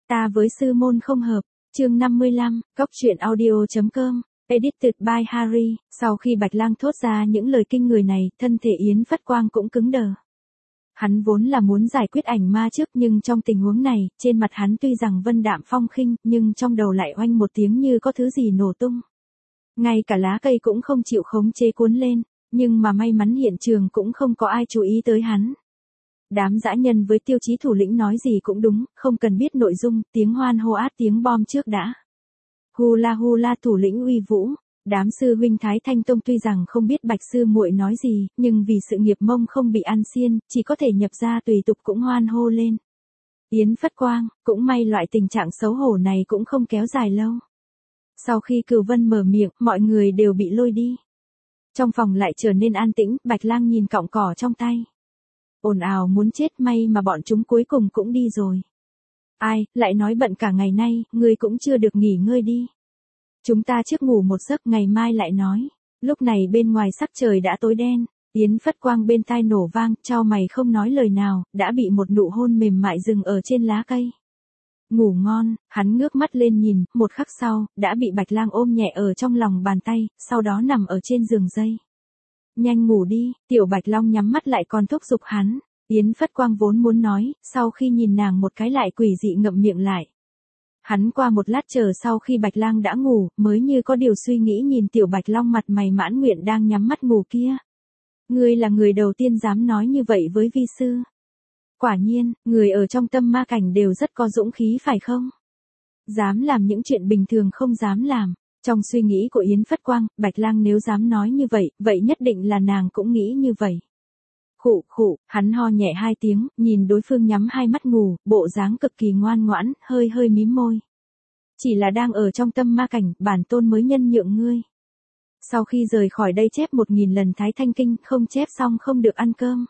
Ta với sư môn không hợp. Chương 55, Cóc truyện audio.com, edited by Harry. Sau khi Bạch Lang thốt ra những lời kinh người này, thân thể Yến Phất Quang cũng cứng đờ. Hắn vốn là muốn giải quyết ảnh ma trước, nhưng trong tình huống này, trên mặt hắn tuy rằng vân đạm phong khinh, nhưng trong đầu lại oanh một tiếng như có thứ gì nổ tung. Ngay cả lá cây cũng không chịu khống chế cuốn lên, nhưng mà may mắn hiện trường cũng không có ai chú ý tới hắn. Đám dã nhân với tiêu chí thủ lĩnh nói gì cũng đúng, không cần biết nội dung, tiếng hoan hô át tiếng bom trước đã. Hula thủ lĩnh uy vũ. Đám sư huynh Thái Thanh Tông tuy rằng không biết Bạch sư muội nói gì, nhưng vì sự nghiệp mông không bị ăn xiên, chỉ có thể nhập ra tùy tục cũng hoan hô lên. Yến Phất Quang, cũng may loại tình trạng xấu hổ này cũng không kéo dài lâu. Sau khi Cửu Vân mở miệng, mọi người đều bị lôi đi. Trong phòng lại trở nên an tĩnh, Bạch Lang nhìn cọng cỏ trong tay. Ồn ào muốn chết, may mà bọn chúng cuối cùng cũng đi rồi. Ai, lại nói bận cả ngày nay, ngươi cũng chưa được nghỉ ngơi đi. Chúng ta trước ngủ một giấc, ngày mai lại nói. Lúc này bên ngoài sắc trời đã tối đen, Yến Phất Quang bên tai nổ vang, chau mày không nói lời nào, đã bị một nụ hôn mềm mại dừng ở trên lá cây. Ngủ ngon, hắn ngước mắt lên nhìn, một khắc sau, đã bị Bạch Lang ôm nhẹ ở trong lòng bàn tay, sau đó nằm ở trên giường dây. Nhanh ngủ đi, Tiểu Bạch Long nhắm mắt lại còn thúc giục hắn. Yến Phất Quang vốn muốn nói, sau khi nhìn nàng một cái lại quỷ dị ngậm miệng lại. Hắn qua một lát chờ sau khi Bạch Lang đã ngủ, mới như có điều suy nghĩ nhìn Tiểu Bạch Long mặt mày mãn nguyện đang nhắm mắt ngủ kia. Ngươi là người đầu tiên dám nói như vậy với vi sư. Quả nhiên, người ở trong tâm ma cảnh đều rất có dũng khí phải không? Dám làm những chuyện bình thường không dám làm. Trong suy nghĩ của Yến Phất Quang, Bạch Lang nếu dám nói như vậy, vậy nhất định là nàng cũng nghĩ như vậy. Khụ, hắn ho nhẹ hai tiếng, nhìn đối phương nhắm hai mắt ngủ, bộ dáng cực kỳ ngoan ngoãn, hơi mím môi. Chỉ là đang ở trong tâm ma cảnh, bản tôn mới nhân nhượng ngươi. Sau khi rời khỏi đây chép 1000 lần Thái Thanh Kinh, không chép xong không được ăn cơm.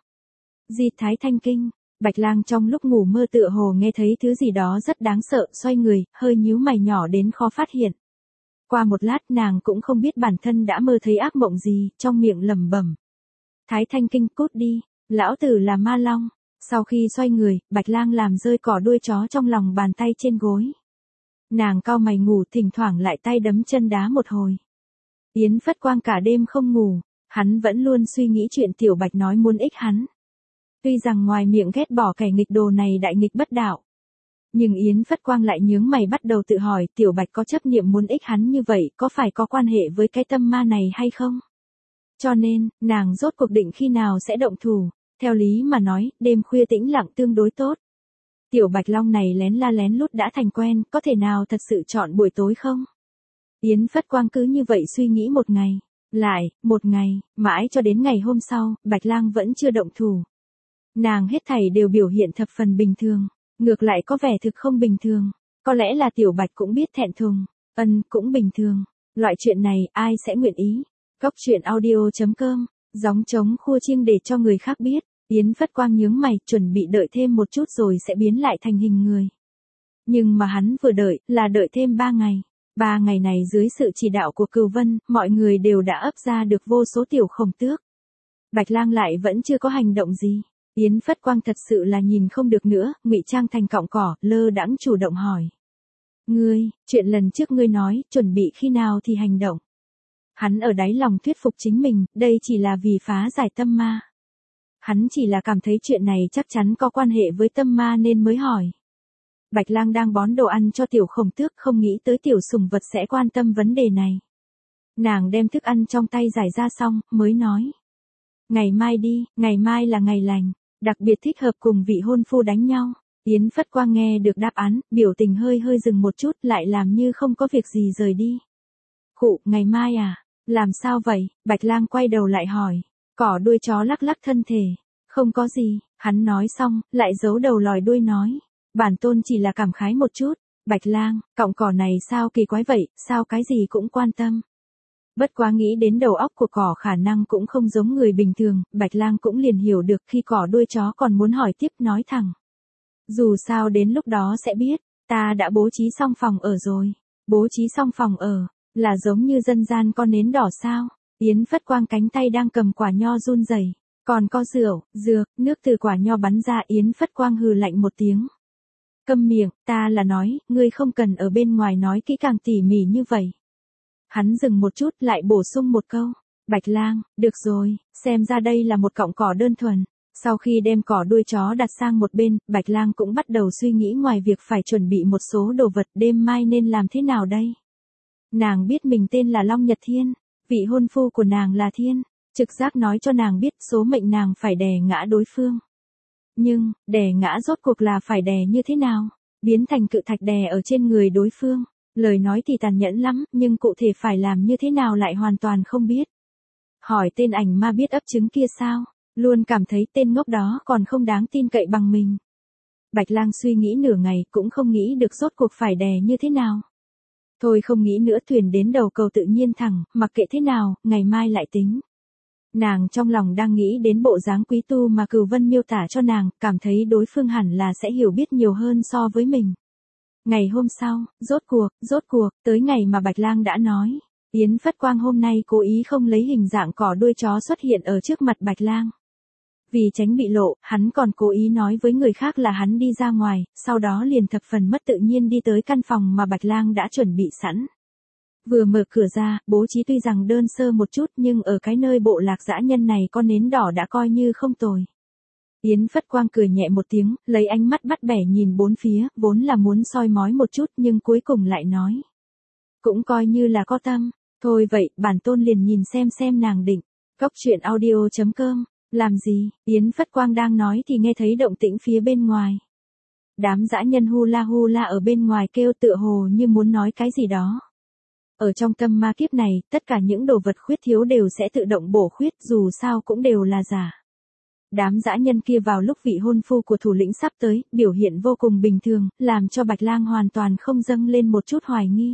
Di Thái Thanh Kinh, Bạch Lang trong lúc ngủ mơ tựa hồ nghe thấy thứ gì đó rất đáng sợ, xoay người, hơi nhíu mày nhỏ đến khó phát hiện. Qua một lát nàng cũng không biết bản thân đã mơ thấy ác mộng gì, trong miệng lẩm bẩm. Thái Thanh Kinh, cút đi, lão tử là ma long. Sau khi xoay người, Bạch Lang làm rơi cỏ đuôi chó trong lòng bàn tay trên gối. Nàng cau mày ngủ, thỉnh thoảng lại tay đấm chân đá một hồi. Yến Phất Quang cả đêm không ngủ, hắn vẫn luôn suy nghĩ chuyện Tiểu Bạch nói muốn ích hắn. Tuy rằng ngoài miệng ghét bỏ kẻ nghịch đồ này đại nghịch bất đạo, nhưng Yến Phất Quang lại nhướng mày bắt đầu tự hỏi Tiểu Bạch có chấp niệm muốn ích hắn như vậy có phải có quan hệ với cái tâm ma này hay không? Cho nên, nàng rốt cuộc định khi nào sẽ động thủ. Theo lý mà nói, đêm khuya tĩnh lặng tương đối tốt. Tiểu Bạch Long này lén la lén lút đã thành quen, có thể nào thật sự chọn buổi tối không? Yến Phất Quang cứ như vậy suy nghĩ một ngày, lại, một ngày, mãi cho đến ngày hôm sau, Bạch Lang vẫn chưa động thủ. Nàng hết thảy đều biểu hiện thập phần bình thường, ngược lại có vẻ thực không bình thường. Có lẽ là Tiểu Bạch cũng biết thẹn thùng, cũng bình thường. Loại chuyện này, ai sẽ nguyện ý? Cóc truyện audio.com, gióng trống khua chiêng để cho người khác biết. Yến Phất Quang nhướng mày, chuẩn bị đợi thêm một chút rồi sẽ biến lại thành hình người. Nhưng mà hắn vừa đợi, là đợi thêm 3 ngày. 3 ngày này dưới sự chỉ đạo của Cửu Vân, mọi người đều đã ấp ra được vô số tiểu khổng tước. Bạch Lang lại vẫn chưa có hành động gì. Yến Phất Quang thật sự là nhìn không được nữa, ngụy trang thành cọng cỏ, lơ đãng chủ động hỏi. Ngươi, chuyện lần trước ngươi nói, chuẩn bị khi nào thì hành động. Hắn ở đáy lòng thuyết phục chính mình, đây chỉ là vì phá giải tâm ma. Hắn chỉ là cảm thấy chuyện này chắc chắn có quan hệ với tâm ma nên mới hỏi. Bạch Lang đang bón đồ ăn cho tiểu khổng tước, không nghĩ tới tiểu sủng vật sẽ quan tâm vấn đề này. Nàng đem thức ăn trong tay giải ra xong, mới nói. Ngày mai đi, ngày mai là ngày lành, đặc biệt thích hợp cùng vị hôn phu đánh nhau. Yến Phất Quang nghe được đáp án, biểu tình hơi dừng một chút, lại làm như không có việc gì rời đi. Ngày mai à? Làm sao vậy? Bạch Lang quay đầu lại hỏi. Cỏ đuôi chó lắc lắc thân thể. Không có gì, hắn nói xong, lại giấu đầu lòi đuôi nói. Bản tôn chỉ là cảm khái một chút. Bạch Lang, cọng cỏ này sao kỳ quái vậy, sao cái gì cũng quan tâm. Bất quá nghĩ đến đầu óc của cỏ khả năng cũng không giống người bình thường, Bạch Lang cũng liền hiểu được khi cỏ đuôi chó còn muốn hỏi tiếp nói thẳng. Dù sao đến lúc đó sẽ biết, ta đã bố trí xong phòng ở rồi. Bố trí xong phòng ở, là giống như dân gian con nến đỏ sao? Yến Phất Quang cánh tay đang cầm quả nho run rẩy, còn có rượu, dược, nước từ quả nho bắn ra. Yến Phất Quang hừ lạnh một tiếng. Câm miệng, ta là nói, ngươi không cần ở bên ngoài nói kỹ càng tỉ mỉ như vậy. Hắn dừng một chút lại bổ sung một câu. Bạch Lang, được rồi, xem ra đây là một cọng cỏ đơn thuần. Sau khi đem cỏ đuôi chó đặt sang một bên, Bạch Lang cũng bắt đầu suy nghĩ ngoài việc phải chuẩn bị một số đồ vật đêm mai nên làm thế nào đây. Nàng biết mình tên là Long Nhật Thiên, vị hôn phu của nàng là Thiên, trực giác nói cho nàng biết số mệnh nàng phải đè ngã đối phương. Nhưng, đè ngã rốt cuộc là phải đè như thế nào? Biến thành cự thạch đè ở trên người đối phương. Lời nói thì tàn nhẫn lắm, nhưng cụ thể phải làm như thế nào lại hoàn toàn không biết. Hỏi tên ảnh ma biết ấp trứng kia sao? Luôn cảm thấy tên ngốc đó còn không đáng tin cậy bằng mình. Bạch Lang suy nghĩ nửa ngày cũng không nghĩ được rốt cuộc phải đè như thế nào. Thôi không nghĩ nữa, thuyền đến đầu cầu tự nhiên thẳng, mặc kệ thế nào, ngày mai lại tính. Nàng trong lòng đang nghĩ đến bộ dáng quý tu mà Cửu Vân miêu tả cho nàng, cảm thấy đối phương hẳn là sẽ hiểu biết nhiều hơn so với mình. Ngày hôm sau, rốt cuộc, tới ngày mà Bạch Lang đã nói. Yến Phất Quang hôm nay cố ý không lấy hình dạng cỏ đuôi chó xuất hiện ở trước mặt Bạch Lang. Vì tránh bị lộ, hắn còn cố ý nói với người khác là hắn đi ra ngoài, sau đó liền thập phần mất tự nhiên đi tới căn phòng mà Bạch Lang đã chuẩn bị sẵn. Vừa mở cửa ra, bố trí tuy rằng đơn sơ một chút nhưng ở cái nơi bộ lạc dã nhân này con nến đỏ đã coi như không tồi. Yến Phất Quang cười nhẹ một tiếng, lấy ánh mắt bắt bẻ nhìn bốn phía, vốn là muốn soi mói một chút nhưng cuối cùng lại nói. Cũng coi như là có tâm, thôi vậy, bản tôn liền nhìn xem nàng định. Cốc truyện audio.com, làm gì, Yến Phất Quang đang nói thì nghe thấy động tĩnh phía bên ngoài. Đám dã nhân hula ở bên ngoài kêu tựa hồ như muốn nói cái gì đó. Ở trong tâm ma kiếp này, tất cả những đồ vật khuyết thiếu đều sẽ tự động bổ khuyết, dù sao cũng đều là giả. Đám dã nhân kia vào lúc vị hôn phu của thủ lĩnh sắp tới, biểu hiện vô cùng bình thường, làm cho Bạch Lang hoàn toàn không dâng lên một chút hoài nghi.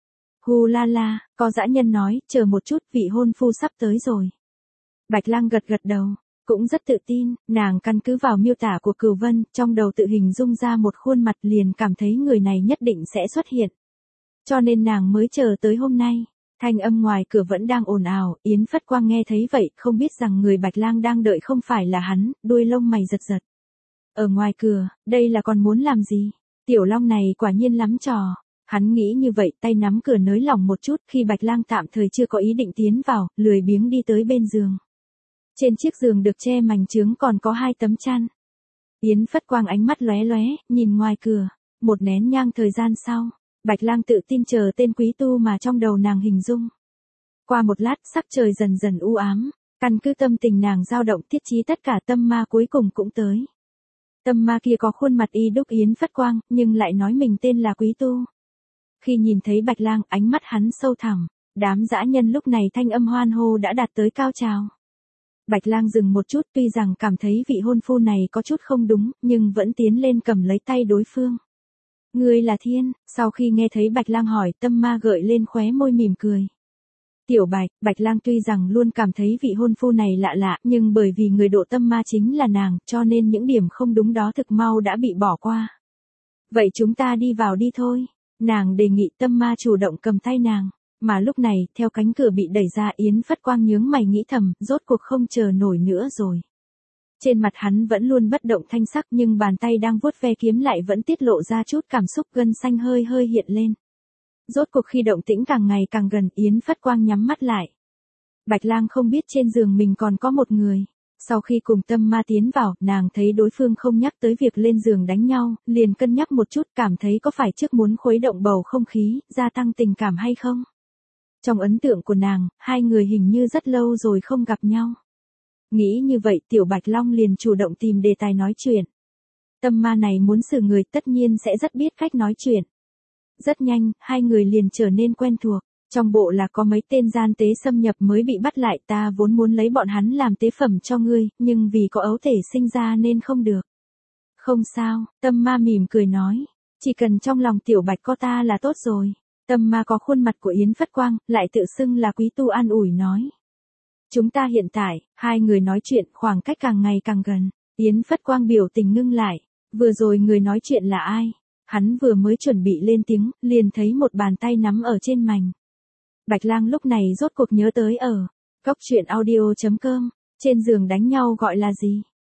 Hu la la, có dã nhân nói, chờ một chút, vị hôn phu sắp tới rồi. Bạch Lang gật đầu, cũng rất tự tin, nàng căn cứ vào miêu tả của Cửu Vân, trong đầu tự hình dung ra một khuôn mặt liền cảm thấy người này nhất định sẽ xuất hiện. Cho nên nàng mới chờ tới hôm nay. Thanh âm ngoài cửa vẫn đang ồn ào, Yến Phất Quang nghe thấy vậy, không biết rằng người Bạch Lang đang đợi không phải là hắn, đuôi lông mày giật giật. Ở ngoài cửa, đây là còn muốn làm gì? Tiểu Long này quả nhiên lắm trò. Hắn nghĩ như vậy, tay nắm cửa nới lỏng một chút, khi Bạch Lang tạm thời chưa có ý định tiến vào, lười biếng đi tới bên giường. Trên chiếc giường được che mành trướng còn có 2 tấm chăn. Yến Phất Quang ánh mắt lóe lóe, nhìn ngoài cửa. Một nén nhang thời gian sau, Bạch Lang tự tin chờ tên quý tu mà trong đầu nàng hình dung. Qua một lát, sắc trời dần dần u ám, căn cứ tâm tình nàng dao động thiết trí tất cả tâm ma cuối cùng cũng tới. Tâm ma kia có khuôn mặt y đúc Yến Phất Quang, nhưng lại nói mình tên là quý tu. Khi nhìn thấy Bạch Lang, ánh mắt hắn sâu thẳm, đám dã nhân lúc này thanh âm hoan hô đã đạt tới cao trào. Bạch Lang dừng một chút, tuy rằng cảm thấy vị hôn phu này có chút không đúng, nhưng vẫn tiến lên cầm lấy tay đối phương. Ngươi là Thiên, sau khi nghe thấy Bạch Lang hỏi, tâm ma gợi lên khóe môi mỉm cười. Tiểu Bạch, Bạch Lang tuy rằng luôn cảm thấy vị hôn phu này lạ lạ, nhưng bởi vì người độ tâm ma chính là nàng, cho nên những điểm không đúng đó thực mau đã bị bỏ qua. Vậy chúng ta đi vào đi thôi. Nàng đề nghị, tâm ma chủ động cầm tay nàng. Mà lúc này, theo cánh cửa bị đẩy ra, Yến Phất Quang nhướng mày nghĩ thầm, rốt cuộc không chờ nổi nữa rồi. Trên mặt hắn vẫn luôn bất động thanh sắc nhưng bàn tay đang vuốt ve kiếm lại vẫn tiết lộ ra chút cảm xúc, gân xanh hơi hiện lên. Rốt cuộc khi động tĩnh càng ngày càng gần, Yến Phất Quang nhắm mắt lại. Bạch Lang không biết trên giường mình còn có một người. Sau khi cùng tâm ma tiến vào, nàng thấy đối phương không nhắc tới việc lên giường đánh nhau, liền cân nhắc một chút, cảm thấy có phải trước muốn khuấy động bầu không khí, gia tăng tình cảm hay không. Trong ấn tượng của nàng, hai người hình như rất lâu rồi không gặp nhau. Nghĩ như vậy, Tiểu Bạch Long liền chủ động tìm đề tài nói chuyện. Tâm ma này muốn xử người tất nhiên sẽ rất biết cách nói chuyện. Rất nhanh, hai người liền trở nên quen thuộc. Trong bộ là có mấy tên gian tế xâm nhập mới bị bắt lại, ta vốn muốn lấy bọn hắn làm tế phẩm cho ngươi, nhưng vì có ấu thể sinh ra nên không được. Không sao, tâm ma mỉm cười nói. Chỉ cần trong lòng Tiểu Bạch có ta là tốt rồi. Tâm ma có khuôn mặt của Yến Phất Quang, lại tự xưng là quý tu an ủi nói. Chúng ta hiện tại, hai người nói chuyện, khoảng cách càng ngày càng gần. Yến Phất Quang biểu tình ngưng lại. Vừa rồi người nói chuyện là ai? Hắn vừa mới chuẩn bị lên tiếng, liền thấy một bàn tay nắm ở trên mành. Bạch Lang lúc này rốt cuộc nhớ tới ở Cốc truyện audio.com, trên giường đánh nhau gọi là gì?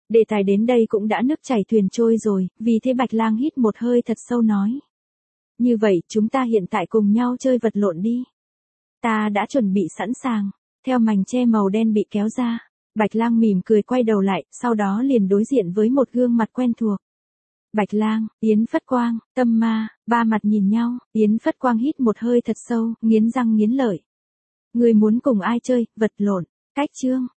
Đề tài đến đây cũng đã nước chảy thuyền trôi rồi, vì thế Bạch Lang hít một hơi thật sâu nói. Như vậy chúng ta hiện tại cùng nhau chơi vật lộn đi. Ta đã chuẩn bị sẵn sàng. Theo mảnh che màu đen bị kéo ra, Bạch Lang mỉm cười quay đầu lại, sau đó liền đối diện với một gương mặt quen thuộc. Bạch Lang, Yến Phất Quang, Tâm Ma, ba mặt nhìn nhau, Yến Phất Quang hít một hơi thật sâu, nghiến răng nghiến lợi. Ngươi muốn cùng ai chơi, vật lộn, cách chương.